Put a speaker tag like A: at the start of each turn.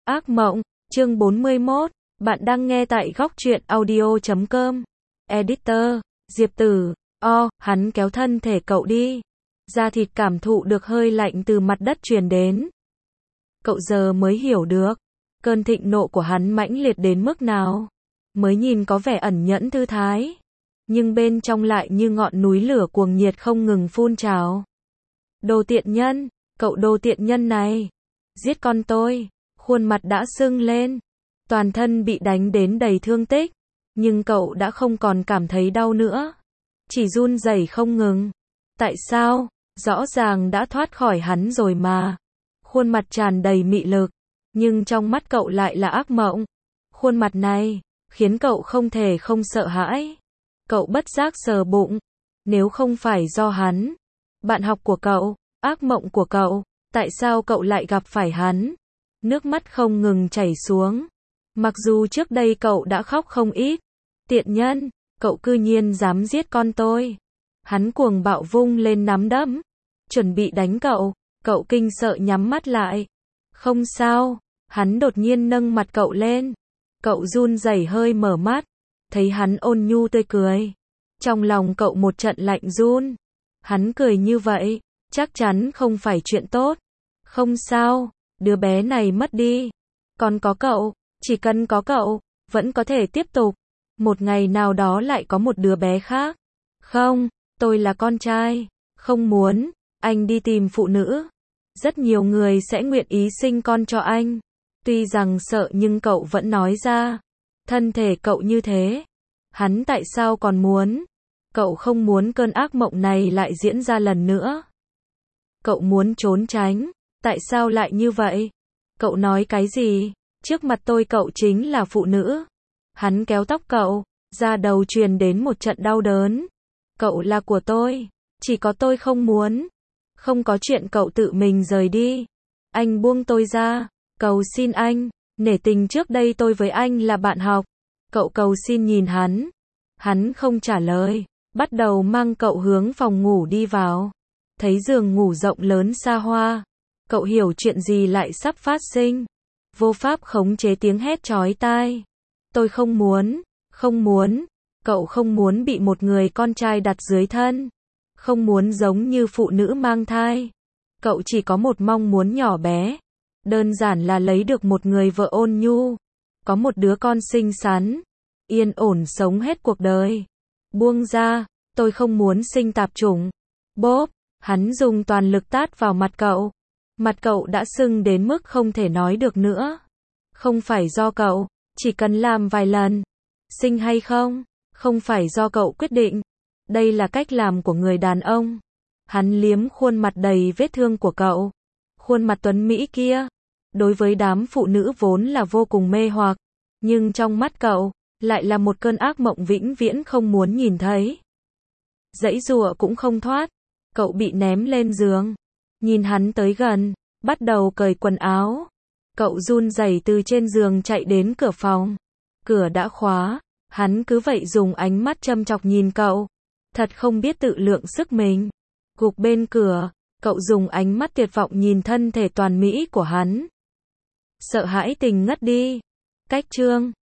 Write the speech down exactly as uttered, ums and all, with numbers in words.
A: Ác mộng, chương bốn mươi mốt, bạn đang nghe tại góc truyện audio chấm com. Editor, Diệp Tử, o, hắn kéo thân thể cậu đi. Da thịt cảm thụ được hơi lạnh từ mặt đất truyền đến. Cậu giờ mới hiểu được, cơn thịnh nộ của hắn mãnh liệt đến mức nào. Mới nhìn có vẻ ẩn nhẫn thư thái, nhưng bên trong lại như ngọn núi lửa cuồng nhiệt không ngừng phun trào. Đồ tiện nhân, cậu đồ tiện nhân này, giết con tôi. Khuôn mặt đã sưng lên, toàn thân bị đánh đến đầy thương tích, nhưng cậu đã không còn cảm thấy đau nữa, chỉ run rẩy không ngừng. Tại sao? Rõ ràng đã thoát khỏi hắn rồi mà. Khuôn mặt tràn đầy mị lực, nhưng trong mắt cậu lại là ác mộng. Khuôn mặt này khiến cậu không thể không sợ hãi. Cậu bất giác sờ bụng, nếu không phải do hắn, bạn học của cậu, ác mộng của cậu, tại sao cậu lại gặp phải hắn? Nước mắt không ngừng chảy xuống. Mặc dù trước đây cậu đã khóc không ít. Tiện nhân, cậu cư nhiên dám giết con tôi. Hắn cuồng bạo vung lên nắm đấm, chuẩn bị đánh cậu. Cậu kinh sợ nhắm mắt lại. Không sao, hắn đột nhiên nâng mặt cậu lên. Cậu run rẩy hơi mở mắt, thấy hắn ôn nhu tươi cười. Trong lòng cậu một trận lạnh run. Hắn cười như vậy, chắc chắn không phải chuyện tốt. Không sao. Đứa bé này mất đi, còn có cậu, chỉ cần có cậu, vẫn có thể tiếp tục. Một ngày nào đó lại có một đứa bé khác. Không, tôi là con trai, không muốn, anh đi tìm phụ nữ. Rất nhiều người sẽ nguyện ý sinh con cho anh. Tuy rằng sợ nhưng cậu vẫn nói ra. Thân thể cậu như thế, hắn tại sao còn muốn? Cậu không muốn cơn ác mộng này lại diễn ra lần nữa. Cậu muốn trốn tránh. Tại sao lại như vậy? Cậu nói cái gì? Trước mặt tôi cậu chính là phụ nữ. Hắn kéo tóc cậu, da đầu truyền đến một trận đau đớn. Cậu là của tôi, chỉ có tôi không muốn. Không có chuyện cậu tự mình rời đi. Anh buông tôi ra, cầu xin anh, nể tình trước đây tôi với anh là bạn học. Cậu cầu xin nhìn hắn. Hắn không trả lời, bắt đầu mang cậu hướng phòng ngủ đi vào. Thấy giường ngủ rộng lớn xa hoa. Cậu hiểu chuyện gì lại sắp phát sinh. Vô pháp khống chế tiếng hét chói tai. Tôi không muốn, không muốn. Cậu không muốn bị một người con trai đặt dưới thân. Không muốn giống như phụ nữ mang thai. Cậu chỉ có một mong muốn nhỏ bé. Đơn giản là lấy được một người vợ ôn nhu. Có một đứa con xinh xắn. Yên ổn sống hết cuộc đời. Buông ra, tôi không muốn sinh tạp chủng. Bốp, hắn dùng toàn lực tát vào mặt cậu. Mặt cậu đã sưng đến mức không thể nói được nữa. Không phải do cậu, chỉ cần làm vài lần. Sinh hay không, không phải do cậu quyết định. Đây là cách làm của người đàn ông. Hắn liếm khuôn mặt đầy vết thương của cậu. Khuôn mặt tuấn mỹ kia, đối với đám phụ nữ vốn là vô cùng mê hoặc. Nhưng trong mắt cậu, lại là một cơn ác mộng vĩnh viễn không muốn nhìn thấy. Giãy giụa cũng không thoát. Cậu bị ném lên giường. Nhìn hắn tới gần, bắt đầu cởi quần áo. Cậu run rẩy từ trên giường chạy đến cửa phòng. Cửa đã khóa, hắn cứ vậy dùng ánh mắt châm chọc nhìn cậu. Thật không biết tự lượng sức mình. Gục bên cửa, cậu dùng ánh mắt tuyệt vọng nhìn thân thể toàn mỹ của hắn. Sợ hãi tình ngất đi. Cách chương